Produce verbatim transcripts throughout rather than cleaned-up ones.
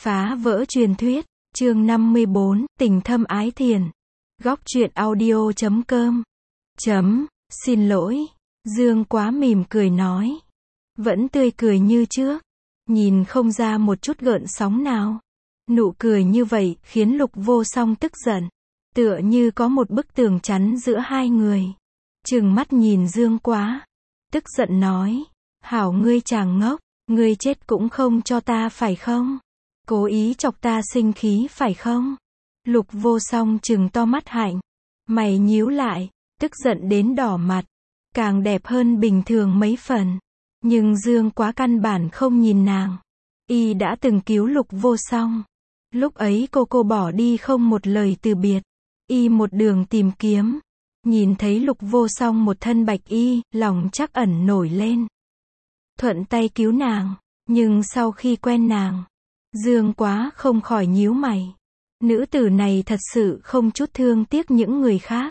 Phá vỡ truyền thuyết, chương năm mươi bốn, tình thâm ái thiền. Góc truyện audio chấm com. Chấm, xin lỗi. Dương Quá mỉm cười nói. Vẫn tươi cười như trước. Nhìn không ra một chút gợn sóng nào. Nụ cười như vậy khiến Lục Vô Song tức giận. Tựa như có một bức tường chắn giữa hai người. Trừng mắt nhìn Dương Quá. Tức giận nói. Hảo ngươi chàng ngốc. Ngươi chết cũng không cho ta phải không? Cố ý chọc ta sinh khí phải không? Lục Vô Song trừng to mắt hạnh. Mày nhíu lại. Tức giận đến đỏ mặt. Càng đẹp hơn bình thường mấy phần. Nhưng Dương Quá căn bản không nhìn nàng. Y đã từng cứu Lục Vô Song. Lúc ấy cô cô bỏ đi không một lời từ biệt. Y một đường tìm kiếm. Nhìn thấy Lục Vô Song một thân bạch y, lòng trắc ẩn nổi lên. Thuận tay cứu nàng. Nhưng sau khi quen nàng, Dương Quá không khỏi nhíu mày. Nữ tử này thật sự không chút thương tiếc những người khác.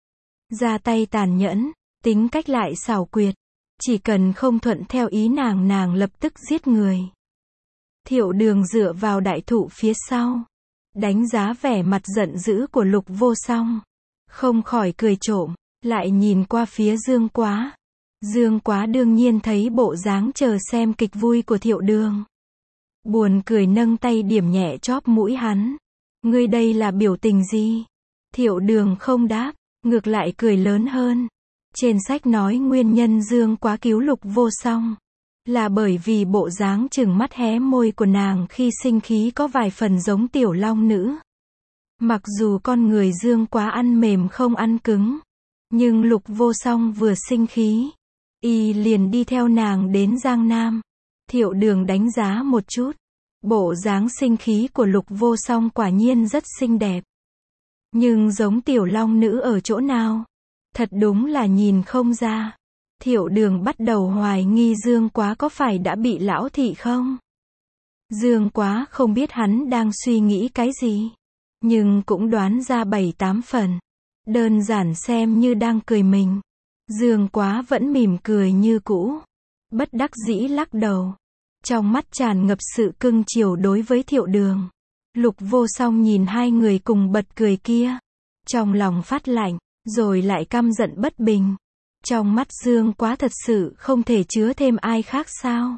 Ra tay tàn nhẫn, tính cách lại xảo quyệt. Chỉ cần không thuận theo ý nàng nàng lập tức giết người. Thiệu Đường dựa vào đại thụ phía sau. Đánh giá vẻ mặt giận dữ của Lục Vô Song. Không khỏi cười trộm, lại nhìn qua phía Dương Quá. Dương Quá đương nhiên thấy bộ dáng chờ xem kịch vui của Thiệu Đường. Buồn cười nâng tay điểm nhẹ chóp mũi hắn. Ngươi đây là biểu tình gì? Thiệu Đường không đáp, ngược lại cười lớn hơn. Trên sách nói nguyên nhân Dương Quá cứu Lục Vô Song là bởi vì bộ dáng trừng mắt hé môi của nàng khi sinh khí có vài phần giống tiểu long nữ. Mặc dù con người Dương Quá ăn mềm không ăn cứng, nhưng Lục Vô Song vừa sinh khí, y liền đi theo nàng đến Giang Nam. Thiệu Đường đánh giá một chút. Bộ dáng sinh khí của Lục Vô Song quả nhiên rất xinh đẹp. Nhưng giống tiểu long nữ ở chỗ nào? Thật đúng là nhìn không ra. Thiệu Đường bắt đầu hoài nghi Dương Quá có phải đã bị lão thị không? Dương Quá không biết hắn đang suy nghĩ cái gì. Nhưng cũng đoán ra bảy tám phần. Đơn giản xem như đang cười mình. Dương Quá vẫn mỉm cười như cũ. Bất đắc dĩ lắc đầu. Trong mắt tràn ngập sự cưng chiều đối với Thiệu Đường. Lục Vô Song nhìn hai người cùng bật cười kia. Trong lòng phát lạnh, rồi lại căm giận bất bình. Trong mắt Dương Quá thật sự không thể chứa thêm ai khác sao?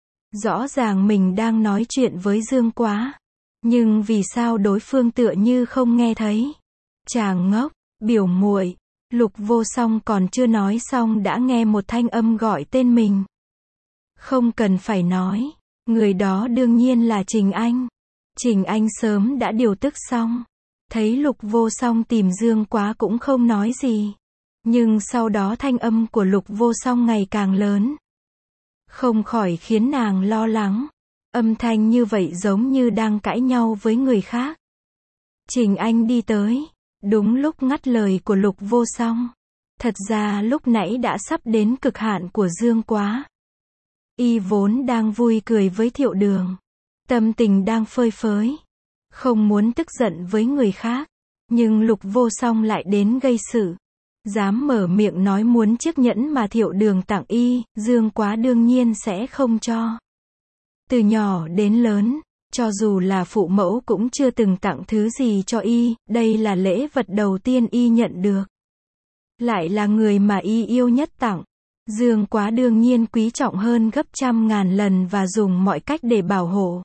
Rõ ràng mình đang nói chuyện với Dương Quá. Nhưng vì sao đối phương tựa như không nghe thấy? Chàng ngốc, biểu muội. Lục Vô Song còn chưa nói xong đã nghe một thanh âm gọi tên mình. Không cần phải nói, người đó đương nhiên là Trình Anh. Trình Anh sớm đã điều tức xong. Thấy Lục Vô Song tìm Dương Quá cũng không nói gì. Nhưng sau đó thanh âm của Lục Vô Song ngày càng lớn. Không khỏi khiến nàng lo lắng. Âm thanh như vậy giống như đang cãi nhau với người khác. Trình Anh đi tới. Đúng lúc ngắt lời của Lục Vô Song. Thật ra lúc nãy đã sắp đến cực hạn của Dương Quá. Y vốn đang vui cười với Thiệu Đường. Tâm tình đang phơi phới. Không muốn tức giận với người khác. Nhưng Lục Vô Song lại đến gây sự. Dám mở miệng nói muốn chiếc nhẫn mà Thiệu Đường tặng y, Dương Quá đương nhiên sẽ không cho. Từ nhỏ đến lớn, cho dù là phụ mẫu cũng chưa từng tặng thứ gì cho y, đây là lễ vật đầu tiên y nhận được. Lại là người mà y yêu nhất tặng. Dương Quá đương nhiên quý trọng hơn gấp trăm ngàn lần và dùng mọi cách để bảo hộ.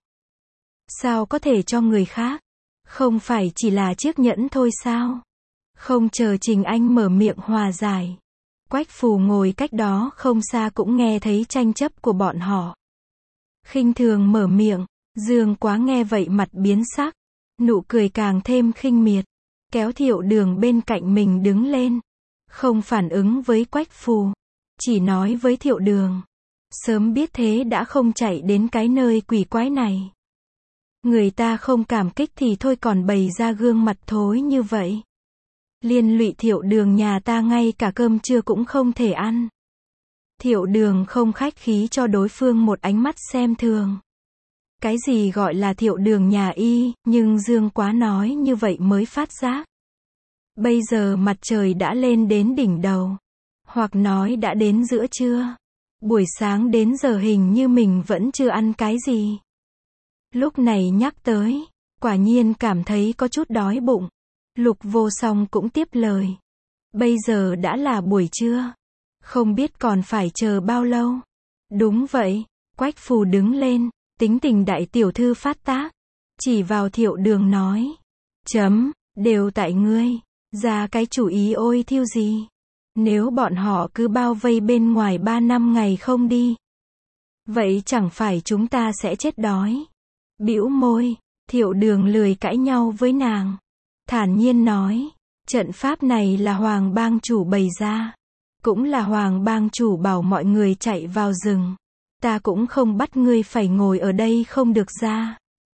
Sao có thể cho người khác? Không phải chỉ là chiếc nhẫn thôi sao? Không chờ Trình Anh mở miệng hòa giải. Quách Phù ngồi cách đó không xa cũng nghe thấy tranh chấp của bọn họ. Khinh thường mở miệng. Dương Quá nghe vậy mặt biến sắc. Nụ cười càng thêm khinh miệt. Kéo Thiệu Đường bên cạnh mình đứng lên. Không phản ứng với Quách Phù. Chỉ nói với Thiệu Đường. Sớm biết thế đã không chạy đến cái nơi quỷ quái này. Người ta không cảm kích thì thôi còn bày ra gương mặt thối như vậy. Liên lụy Thiệu Đường nhà ta ngay cả cơm trưa cũng không thể ăn. Thiệu Đường không khách khí cho đối phương một ánh mắt xem thường. Cái gì gọi là Thiệu Đường nhà y, nhưng Dương Quá nói như vậy mới phát giác. Bây giờ mặt trời đã lên đến đỉnh đầu. Hoặc nói đã đến giữa trưa. Buổi sáng đến giờ hình như mình vẫn chưa ăn cái gì. Lúc này nhắc tới, quả nhiên cảm thấy có chút đói bụng. Lục Vô Song cũng tiếp lời. Bây giờ đã là buổi trưa. Không biết còn phải chờ bao lâu. Đúng vậy, Quách Phù đứng lên, tính tình đại tiểu thư phát tác. Chỉ vào Thiệu Đường nói. Chấm, đều tại ngươi. Ra cái chủ ý ôi thiêu gì. Nếu bọn họ cứ bao vây bên ngoài ba năm ngày không đi. Vậy chẳng phải chúng ta sẽ chết đói. Bĩu môi, Thiệu Đường lười cãi nhau với nàng. Thản nhiên nói, trận pháp này là Hoàng bang chủ bày ra. Cũng là Hoàng bang chủ bảo mọi người chạy vào rừng. Ta cũng không bắt ngươi phải ngồi ở đây không được ra.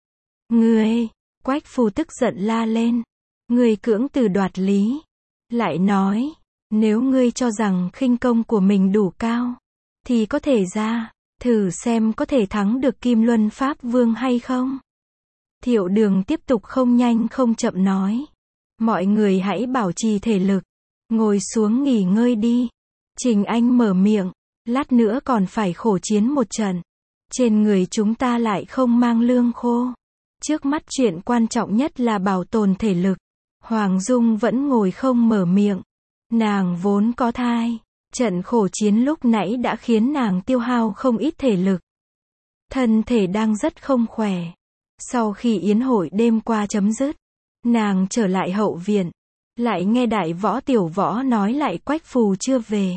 Ngươi, Quách Phù tức giận la lên. Ngươi cưỡng từ đoạt lý. Lại nói, nếu ngươi cho rằng khinh công của mình đủ cao, thì có thể ra, thử xem có thể thắng được Kim Luân Pháp Vương hay không. Thiệu Đường tiếp tục không nhanh không chậm nói. Mọi người hãy bảo trì thể lực. Ngồi xuống nghỉ ngơi đi. Trình Anh mở miệng. Lát nữa còn phải khổ chiến một trận. Trên người chúng ta lại không mang lương khô. Trước mắt chuyện quan trọng nhất là bảo tồn thể lực. Hoàng Dung vẫn ngồi không mở miệng. Nàng vốn có thai. Trận khổ chiến lúc nãy đã khiến nàng tiêu hao không ít thể lực. Thân thể đang rất không khỏe. Sau khi yến hội đêm qua chấm dứt, nàng trở lại hậu viện. Lại nghe đại võ tiểu võ nói lại Quách Phù chưa về.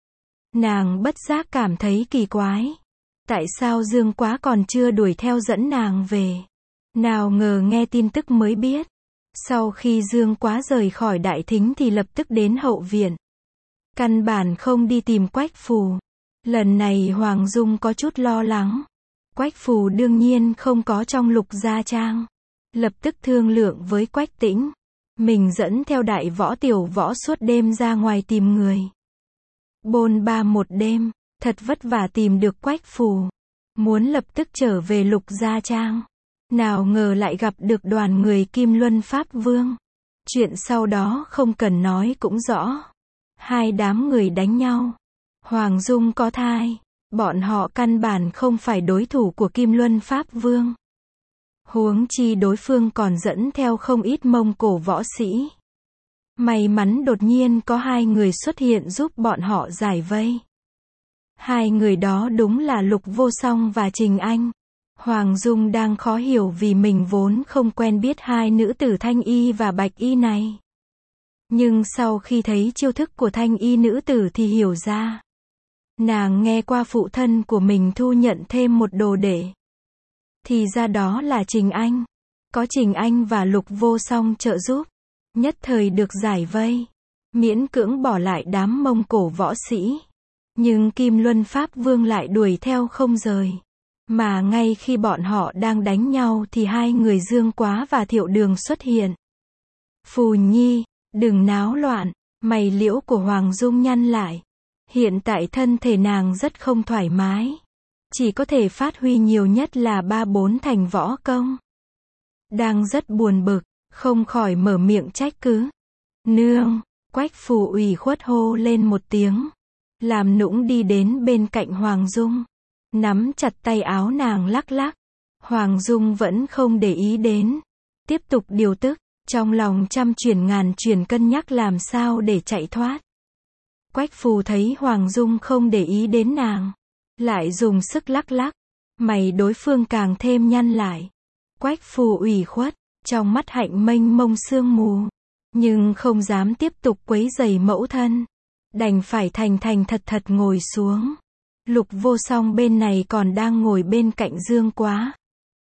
Nàng bất giác cảm thấy kỳ quái. Tại sao Dương Quá còn chưa đuổi theo dẫn nàng về? Nào ngờ nghe tin tức mới biết. Sau khi Dương Quá rời khỏi đại thính thì lập tức đến hậu viện. Căn bản không đi tìm Quách Phù. Lần này Hoàng Dung có chút lo lắng. Quách Phù đương nhiên không có trong Lục Gia Trang. Lập tức thương lượng với Quách Tĩnh. Mình dẫn theo đại võ tiểu võ suốt đêm ra ngoài tìm người. Bôn ba một đêm, thật vất vả tìm được Quách Phù. Muốn lập tức trở về Lục Gia Trang. Nào ngờ lại gặp được đoàn người Kim Luân Pháp Vương. Chuyện sau đó không cần nói cũng rõ. Hai đám người đánh nhau. Hoàng Dung có thai. Bọn họ căn bản không phải đối thủ của Kim Luân Pháp Vương. Huống chi đối phương còn dẫn theo không ít Mông Cổ võ sĩ. May mắn đột nhiên có hai người xuất hiện giúp bọn họ giải vây. Hai người đó đúng là Lục Vô Song và Trình Anh. Hoàng Dung đang khó hiểu vì mình vốn không quen biết hai nữ tử Thanh Y và Bạch Y này. Nhưng sau khi thấy chiêu thức của Thanh Y nữ tử thì hiểu ra. Nàng nghe qua phụ thân của mình thu nhận thêm một đồ đệ. Thì ra đó là Trình Anh. Có Trình Anh và Lục Vô Song trợ giúp. Nhất thời được giải vây. Miễn cưỡng bỏ lại đám Mông Cổ võ sĩ. Nhưng Kim Luân Pháp Vương lại đuổi theo không rời. Mà ngay khi bọn họ đang đánh nhau thì hai người Dương Quá và Thiệu Đường xuất hiện. Phù Nhi, đừng náo loạn. Mày liễu của Hoàng Dung nhăn lại. Hiện tại thân thể nàng rất không thoải mái. Chỉ có thể phát huy nhiều nhất là ba bốn thành võ công. Đang rất buồn bực, không khỏi mở miệng trách cứ. Nương, Quách Phù ủy khuất hô lên một tiếng. Làm nũng đi đến bên cạnh Hoàng Dung. Nắm chặt tay áo nàng lắc lắc. Hoàng Dung vẫn không để ý đến. Tiếp tục điều tức, trong lòng trăm chuyển ngàn chuyển cân nhắc làm sao để chạy thoát. Quách Phù thấy Hoàng Dung không để ý đến nàng. Lại dùng sức lắc lắc. Mày đối phương càng thêm nhăn lại. Quách Phù ủy khuất, trong mắt hạnh mênh mông sương mù. Nhưng không dám tiếp tục quấy rầy mẫu thân. Đành phải thành thành thật thật ngồi xuống. Lục Vô Song bên này còn đang ngồi bên cạnh Dương Quá.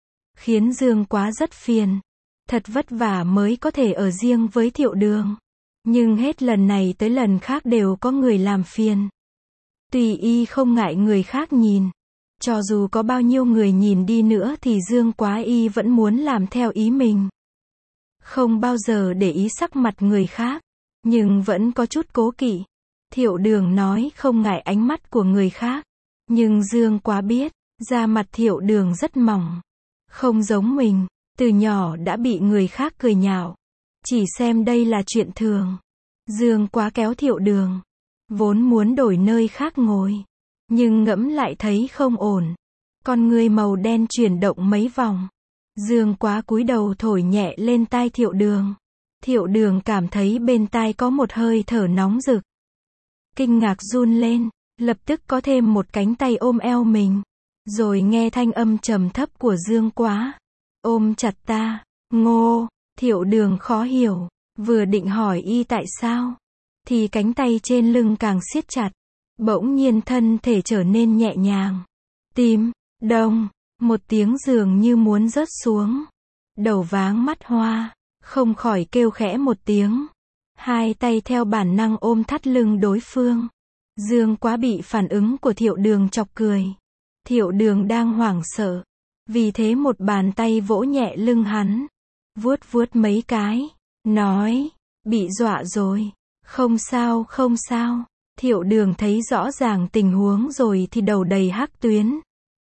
Khiến Dương Quá rất phiền. Thật vất vả mới có thể ở riêng với Thiệu Đường. Nhưng hết lần này tới lần khác đều có người làm phiền. Tùy y không ngại người khác nhìn. Cho dù có bao nhiêu người nhìn đi nữa thì Dương Quá y vẫn muốn làm theo ý mình. Không bao giờ để ý sắc mặt người khác. Nhưng vẫn có chút cố kỵ. Thiệu Đường nói không ngại ánh mắt của người khác. Nhưng Dương Quá biết, da mặt Thiệu Đường rất mỏng. Không giống mình, từ nhỏ đã bị người khác cười nhạo. Chỉ xem đây là chuyện thường. Dương Quá kéo Thiệu Đường. Vốn muốn đổi nơi khác ngồi. Nhưng ngẫm lại thấy không ổn. Con người màu đen chuyển động mấy vòng. Dương Quá cúi đầu thổi nhẹ lên tai Thiệu Đường. Thiệu Đường cảm thấy bên tai có một hơi thở nóng rực. Kinh ngạc run lên, lập tức có thêm một cánh tay ôm eo mình. Rồi nghe thanh âm trầm thấp của Dương Quá. Ôm chặt ta, Ngô. Thiệu Đường khó hiểu, vừa định hỏi y tại sao, thì cánh tay trên lưng càng siết chặt. Bỗng nhiên thân thể trở nên nhẹ nhàng. Tim, đông, một tiếng dường như muốn rớt xuống. Đầu váng mắt hoa, không khỏi kêu khẽ một tiếng. Hai tay theo bản năng ôm thắt lưng đối phương. Dương Quá bị phản ứng của Thiệu Đường chọc cười. Thiệu Đường đang hoảng sợ, vì thế một bàn tay vỗ nhẹ lưng hắn, vuốt vuốt mấy cái, nói, bị dọa rồi, không sao không sao. Thiệu Đường thấy rõ ràng tình huống rồi thì đầu đầy hắc tuyến.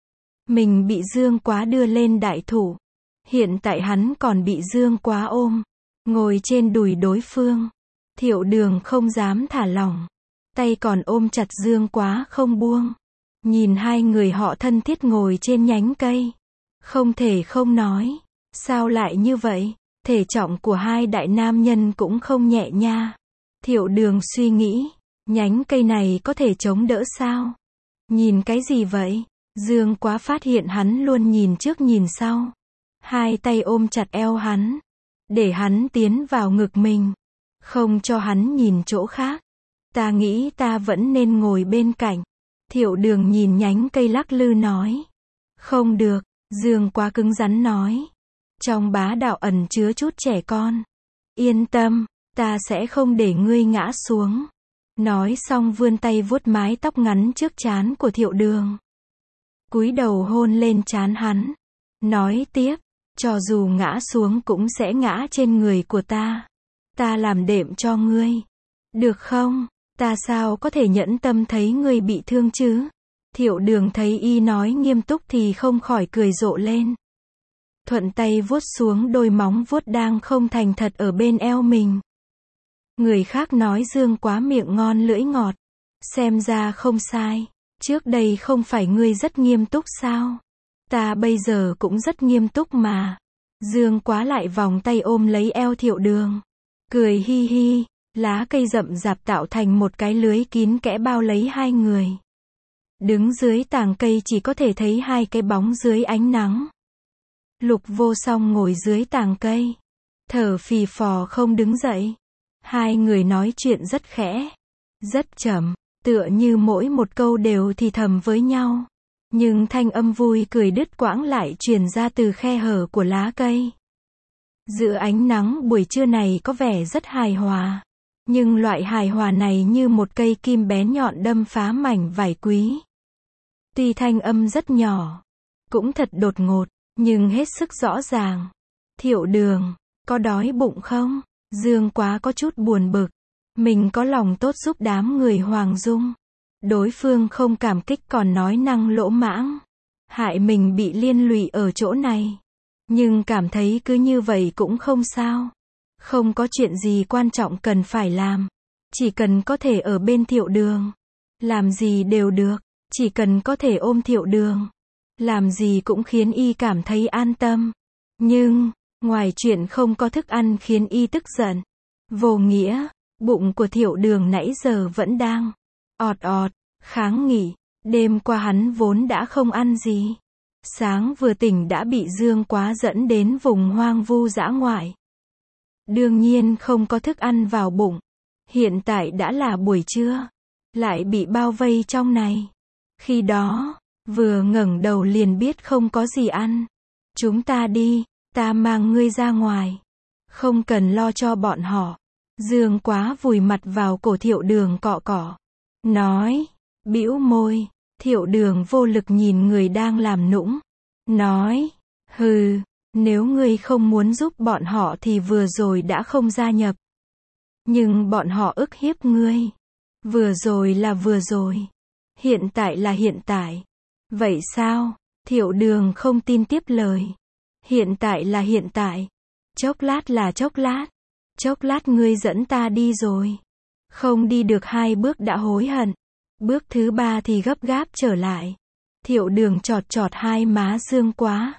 Mình bị Dương Quá đưa lên đại thủ, hiện tại hắn còn bị Dương Quá ôm, ngồi trên đùi đối phương. Thiệu Đường không dám thả lỏng, tay còn ôm chặt Dương Quá không buông. Nhìn hai người họ thân thiết ngồi trên nhánh cây, không thể không nói, sao lại như vậy, thể trọng của hai đại nam nhân cũng không nhẹ nha. Thiệu Đường suy nghĩ, nhánh cây này có thể chống đỡ sao? Nhìn cái gì vậy? Dương Quá phát hiện hắn luôn nhìn trước nhìn sau. Hai tay ôm chặt eo hắn, để hắn tiến vào ngực mình, không cho hắn nhìn chỗ khác. Ta nghĩ ta vẫn nên ngồi bên cạnh. Thiệu Đường nhìn nhánh cây lắc lư nói. Không được, Dương Quá cứng rắn nói. Trong bá đạo ẩn chứa chút trẻ con. Yên tâm, ta sẽ không để ngươi ngã xuống. Nói xong vươn tay vuốt mái tóc ngắn trước trán của Thiệu Đường. Cúi đầu hôn lên trán hắn. Nói tiếp, cho dù ngã xuống cũng sẽ ngã trên người của ta. Ta làm đệm cho ngươi. Được không? Ta sao có thể nhẫn tâm thấy ngươi bị thương chứ? Thiệu Đường thấy y nói nghiêm túc thì không khỏi cười rộ lên. Thuận tay vuốt xuống đôi móng vuốt đang không thành thật ở bên eo mình. Người khác nói Dương Quá miệng ngon lưỡi ngọt. Xem ra không sai. Trước đây không phải ngươi rất nghiêm túc sao? Ta bây giờ cũng rất nghiêm túc mà. Dương Quá lại vòng tay ôm lấy eo Thiệu Đường. Cười hi hi. Lá cây rậm rạp tạo thành một cái lưới kín kẽ bao lấy hai người. Đứng dưới tàng cây chỉ có thể thấy hai cái bóng dưới ánh nắng. Lục Vô Song ngồi dưới tàng cây, thở phì phò không đứng dậy. Hai người nói chuyện rất khẽ, rất chậm, tựa như mỗi một câu đều thì thầm với nhau. Nhưng thanh âm vui cười đứt quãng lại truyền ra từ khe hở của lá cây. Giữa ánh nắng buổi trưa này có vẻ rất hài hòa. Nhưng loại hài hòa này như một cây kim bén nhọn đâm phá mảnh vải quý. Tuy thanh âm rất nhỏ, cũng thật đột ngột, nhưng hết sức rõ ràng. Thiệu Đường, có đói bụng không? Dương Quá có chút buồn bực. Mình có lòng tốt giúp đám người Hoàng Dung. Đối phương không cảm kích còn nói năng lỗ mãng. Hại mình bị liên lụy ở chỗ này. Nhưng cảm thấy cứ như vậy cũng không sao. Không có chuyện gì quan trọng cần phải làm. Chỉ cần có thể ở bên Thiệu Đường. Làm gì đều được. Chỉ cần có thể ôm Thiệu Đường. Làm gì cũng khiến y cảm thấy an tâm. Nhưng, ngoài chuyện không có thức ăn khiến y tức giận. Vô nghĩa, bụng của Thiệu Đường nãy giờ vẫn đang ọt ọt, kháng nghị. Đêm qua hắn vốn đã không ăn gì. Sáng vừa tỉnh đã bị Dương Quá dẫn đến vùng hoang vu dã ngoại. Đương nhiên không có thức ăn vào bụng. Hiện tại đã là buổi trưa, lại bị bao vây trong này. Khi đó, vừa ngẩng đầu liền biết không có gì ăn. Chúng ta đi, ta mang ngươi ra ngoài. Không cần lo cho bọn họ. Dương Quá vùi mặt vào cổ Thiệu Đường cọ cọ. Nói, bĩu môi. Thiệu Đường vô lực nhìn người đang làm nũng. Nói, hừ, nếu ngươi không muốn giúp bọn họ thì vừa rồi đã không gia nhập. Nhưng bọn họ ức hiếp ngươi. Vừa rồi là vừa rồi. Hiện tại là hiện tại. Vậy sao? Thiệu Đường không tin tiếp lời. Hiện tại là hiện tại. Chốc lát là chốc lát. Chốc lát ngươi dẫn ta đi rồi. Không đi được hai bước đã hối hận. Bước thứ ba thì gấp gáp trở lại. Thiệu Đường chọt chọt hai má Dương Quá.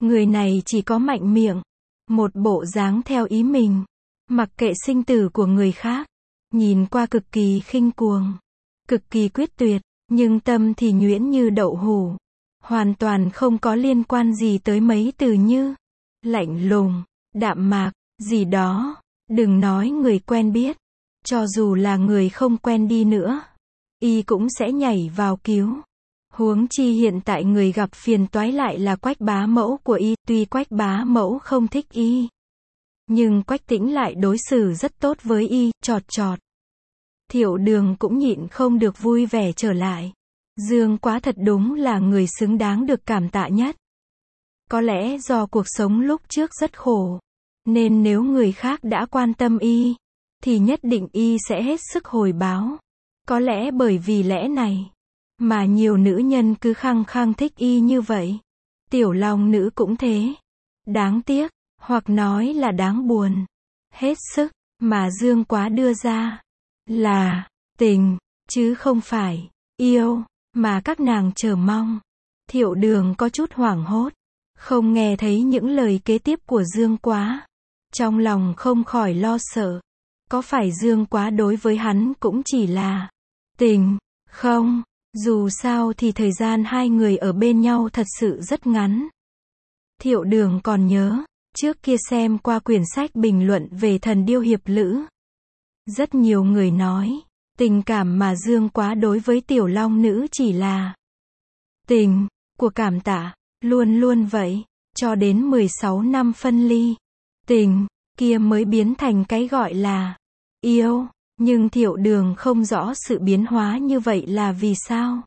Người này chỉ có mạnh miệng, một bộ dáng theo ý mình, mặc kệ sinh tử của người khác, nhìn qua cực kỳ khinh cuồng, cực kỳ quyết tuyệt, nhưng tâm thì nhuyễn như đậu hũ, hoàn toàn không có liên quan gì tới mấy từ như lạnh lùng, đạm mạc, gì đó. Đừng nói người quen biết, cho dù là người không quen đi nữa, y cũng sẽ nhảy vào cứu. Huống chi hiện tại người gặp phiền toái lại là Quách bá mẫu của y, tuy Quách bá mẫu không thích y, nhưng Quách Tĩnh lại đối xử rất tốt với y, chọt chọt. Thiệu Đường cũng nhịn không được vui vẻ trở lại. Dương Quá thật đúng là người xứng đáng được cảm tạ nhất. Có lẽ do cuộc sống lúc trước rất khổ, nên nếu người khác đã quan tâm y, thì nhất định y sẽ hết sức hồi báo. Có lẽ bởi vì lẽ này, mà nhiều nữ nhân cứ khăng khăng thích y như vậy. Tiểu Long Nữ cũng thế. Đáng tiếc, hoặc nói là đáng buồn. Hết sức, mà Dương Quá đưa ra, là tình, chứ không phải yêu, mà các nàng chờ mong. Thiệu Đường có chút hoảng hốt, không nghe thấy những lời kế tiếp của Dương Quá. Trong lòng không khỏi lo sợ. Có phải Dương Quá đối với hắn cũng chỉ là tình, không? Dù sao thì thời gian hai người ở bên nhau thật sự rất ngắn. Thiệu Đường còn nhớ, trước kia xem qua quyển sách bình luận về Thần Điêu Hiệp Lữ. Rất nhiều người nói, tình cảm mà Dương Quá đối với Tiểu Long Nữ chỉ là tình của cảm tạ, luôn luôn vậy, cho đến mười sáu năm phân ly. Tình kia mới biến thành cái gọi là yêu, nhưng Thiệu Đường không rõ sự biến hóa như vậy là vì sao.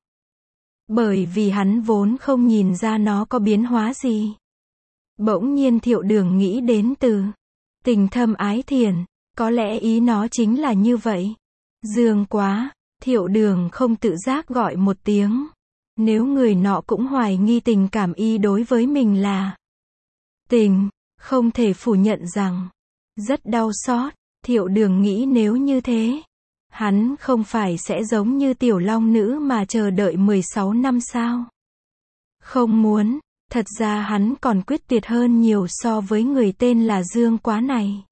Bởi vì hắn vốn không nhìn ra nó có biến hóa gì. Bỗng nhiên Thiệu Đường nghĩ đến từ tình thâm ái thiền, có lẽ ý nó chính là như vậy. Dương Quá, Thiệu Đường không tự giác gọi một tiếng. Nếu người nọ cũng hoài nghi tình cảm y đối với mình là tình, không thể phủ nhận rằng rất đau xót. Thiệu Đường nghĩ nếu như thế, hắn không phải sẽ giống như Tiểu Long Nữ mà chờ đợi mười sáu năm sao? Không muốn, thật ra hắn còn quyết tuyệt hơn nhiều so với người tên là Dương Quá này.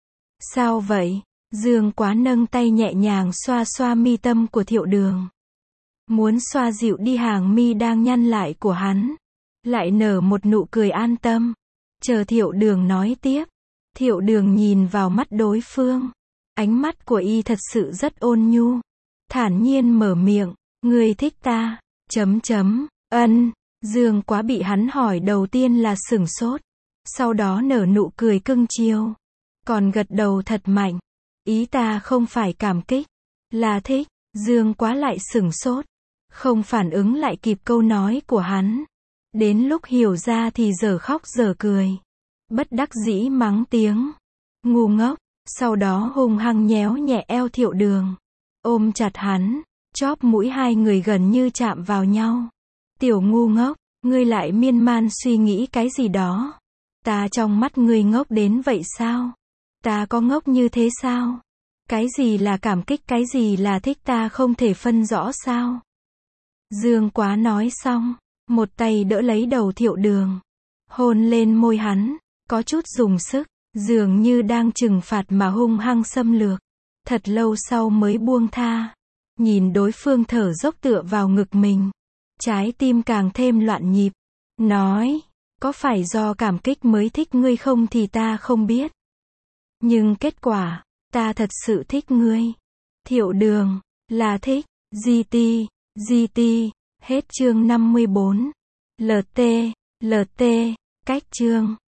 Sao vậy? Dương Quá nâng tay nhẹ nhàng xoa xoa mi tâm của Thiệu Đường. Muốn xoa dịu đi hàng mi đang nhăn lại của hắn. Lại nở một nụ cười an tâm. Chờ Thiệu Đường nói tiếp. Thiệu Đường nhìn vào mắt đối phương. Ánh mắt của y thật sự rất ôn nhu. Thản nhiên mở miệng. Ngươi thích ta, chấm chấm, ân. Dương Quá bị hắn hỏi đầu tiên là sửng sốt. Sau đó nở nụ cười cưng chiều. Còn gật đầu thật mạnh. Ý ta không phải cảm kích, là thích. Dương Quá lại sửng sốt. Không phản ứng lại kịp câu nói của hắn. Đến lúc hiểu ra thì dở khóc dở cười. Bất đắc dĩ mắng tiếng ngu ngốc. Sau đó hung hăng nhéo nhẹ eo Thiệu Đường. Ôm chặt hắn. Chóp mũi hai người gần như chạm vào nhau. Tiểu ngu ngốc, ngươi lại miên man suy nghĩ cái gì đó. Ta trong mắt ngươi ngốc đến vậy sao? Ta có ngốc như thế sao? Cái gì là cảm kích, cái gì là thích ta không thể phân rõ sao? Dương Quá nói xong, một tay đỡ lấy đầu Thiệu Đường. Hôn lên môi hắn, có chút dùng sức, dường như đang trừng phạt mà hung hăng xâm lược. Thật lâu sau mới buông tha. Nhìn đối phương thở dốc tựa vào ngực mình. Trái tim càng thêm loạn nhịp. Nói, có phải do cảm kích mới thích ngươi không thì ta không biết. Nhưng kết quả, ta thật sự thích ngươi. Thiệu Đường, là thích. giê tê, giê tê, hết chương năm mươi bốn. lờ tê, lờ tê, cách chương.